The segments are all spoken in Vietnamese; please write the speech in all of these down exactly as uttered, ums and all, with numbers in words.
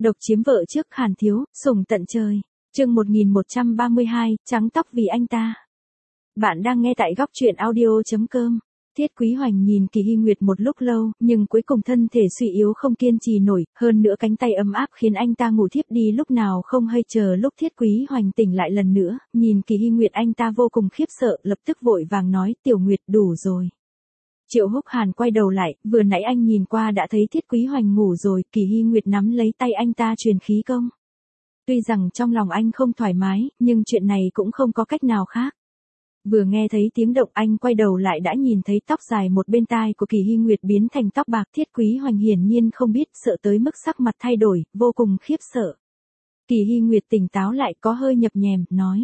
Độc chiếm vợ trước Hàn Thiếu, sủng tận trời. Chương một nghìn một trăm ba mươi hai, trắng tóc vì anh ta. Bạn đang nghe tại góc truyện audio chấm com. Tiết Quý Hoành nhìn Kỳ Hy Nguyệt một lúc lâu, nhưng cuối cùng thân thể suy yếu không kiên trì nổi, hơn nữa cánh tay ấm áp khiến anh ta ngủ thiếp đi lúc nào không hay. Chờ lúc Tiết Quý Hoành tỉnh lại lần nữa, nhìn Kỳ Hy Nguyệt anh ta vô cùng khiếp sợ, lập tức vội vàng nói, Tiểu Nguyệt đủ rồi. Triệu Húc Hàn quay đầu lại, vừa nãy anh nhìn qua đã thấy Tiết Quý Hoành ngủ rồi. Kỳ Hy Nguyệt nắm lấy tay anh ta truyền khí công. Tuy rằng trong lòng anh không thoải mái, nhưng chuyện này cũng không có cách nào khác. Vừa nghe thấy tiếng động anh quay đầu lại đã nhìn thấy tóc dài một bên tai của Kỳ Hy Nguyệt biến thành tóc bạc. Tiết Quý Hoành hiển nhiên không biết, sợ tới mức sắc mặt thay đổi, vô cùng khiếp sợ. Kỳ Hy Nguyệt tỉnh táo lại, có hơi nhập nhèm, nói.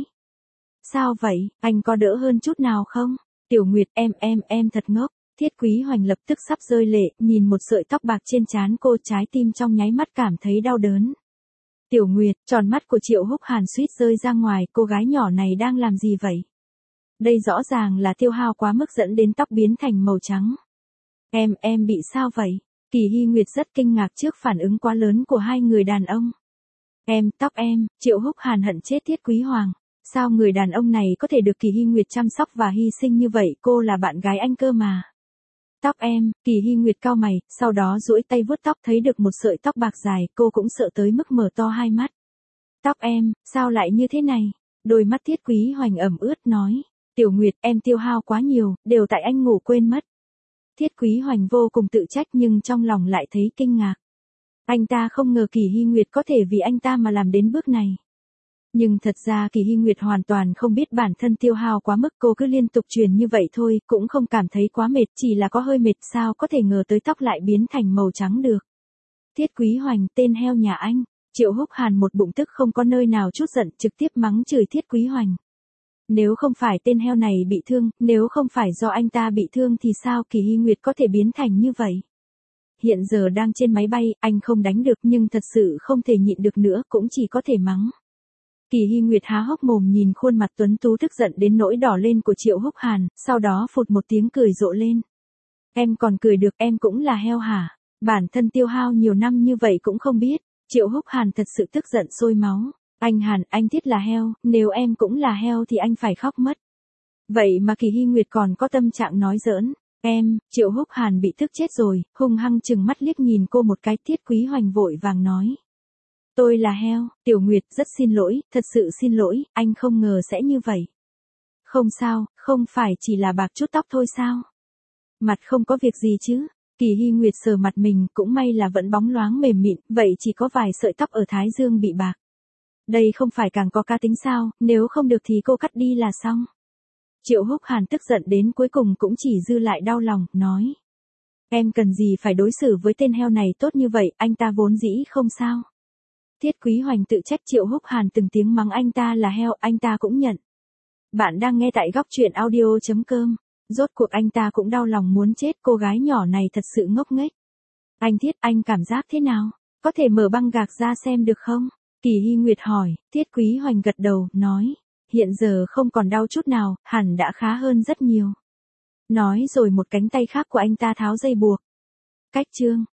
Sao vậy, anh có đỡ hơn chút nào không? Tiểu Nguyệt, em em em thật ngốc. Tiết Quý Hoành lập tức sắp rơi lệ, nhìn một sợi tóc bạc trên trán cô, trái tim trong nháy mắt cảm thấy đau đớn. Tiểu Nguyệt, tròn mắt của Triệu Húc Hàn suýt rơi ra ngoài, cô gái nhỏ này đang làm gì vậy? Đây rõ ràng là tiêu hao quá mức dẫn đến tóc biến thành màu trắng. Em, em bị sao vậy? Kỳ Hy Nguyệt rất kinh ngạc trước phản ứng quá lớn của hai người đàn ông. Em, tóc em, Triệu Húc Hàn hận chết Tiết Quý Hoành. Sao người đàn ông này có thể được Kỳ Hy Nguyệt chăm sóc và hy sinh như vậy, cô là bạn gái anh cơ mà. Tóc em, Kỳ Hy Nguyệt cau mày, sau đó duỗi tay vuốt tóc thấy được một sợi tóc bạc dài, cô cũng sợ tới mức mở to hai mắt. Tóc em, sao lại như thế này? Đôi mắt Tiết Quý Hoành ẩm ướt nói. Tiểu Nguyệt, em tiêu hao quá nhiều, đều tại anh ngủ quên mất. Tiết Quý Hoành vô cùng tự trách nhưng trong lòng lại thấy kinh ngạc. Anh ta không ngờ Kỳ Hy Nguyệt có thể vì anh ta mà làm đến bước này. Nhưng thật ra Kỳ Hy Nguyệt hoàn toàn không biết bản thân tiêu hao quá mức, cô cứ liên tục truyền như vậy thôi, cũng không cảm thấy quá mệt, chỉ là có hơi mệt, sao có thể ngờ tới tóc lại biến thành màu trắng được. Tiết Quý Hoành, tên heo nhà anh. Triệu Húc Hàn một bụng tức không có nơi nào chút giận, trực tiếp mắng chửi Tiết Quý Hoành. Nếu không phải tên heo này bị thương, nếu không phải do anh ta bị thương thì sao Kỳ Hy Nguyệt có thể biến thành như vậy? Hiện giờ đang trên máy bay, anh không đánh được nhưng thật sự không thể nhịn được nữa, cũng chỉ có thể mắng. Kỳ Hy Nguyệt há hốc mồm nhìn khuôn mặt tuấn tú tức giận đến nỗi đỏ lên của Triệu Húc Hàn, sau đó phụt một tiếng cười rộ lên. Em còn cười được, em cũng là heo hả? Bản thân tiêu hao nhiều năm như vậy cũng không biết. Triệu Húc Hàn thật sự tức giận sôi máu. Anh Hàn, anh thiết là heo, nếu em cũng là heo thì anh phải khóc mất. Vậy mà Kỳ Hy Nguyệt còn có tâm trạng nói giỡn. Em, Triệu Húc Hàn bị tức chết rồi, hung hăng chừng mắt liếc nhìn cô một cái. Tiết Quý Hoành vội vàng nói. Tôi là heo, Tiểu Nguyệt, rất xin lỗi, thật sự xin lỗi, anh không ngờ sẽ như vậy. Không sao, không phải chỉ là bạc chút tóc thôi sao? Mặt không có việc gì chứ? Kỳ Hy Nguyệt sờ mặt mình, cũng may là vẫn bóng loáng mềm mịn, vậy chỉ có vài sợi tóc ở thái dương bị bạc. Đây không phải càng có cá tính sao, nếu không được thì cô cắt đi là xong. Triệu Húc Hàn tức giận đến cuối cùng cũng chỉ dư lại đau lòng, nói. Em cần gì phải đối xử với tên heo này tốt như vậy, anh ta vốn dĩ không sao. Tiết Quý Hoành tự trách Triệu Húc Hàn từng tiếng mắng anh ta là heo, anh ta cũng nhận. Bạn đang nghe tại góc truyện audio chấm com. Rốt cuộc anh ta cũng đau lòng muốn chết, cô gái nhỏ này thật sự ngốc nghếch. Anh Thiết, anh cảm giác thế nào? Có thể mở băng gạc ra xem được không? Kỳ Hy Nguyệt hỏi. Tiết Quý Hoành gật đầu, nói. Hiện giờ không còn đau chút nào, hẳn đã khá hơn rất nhiều. Nói rồi một cánh tay khác của anh ta tháo dây buộc. Cách chương.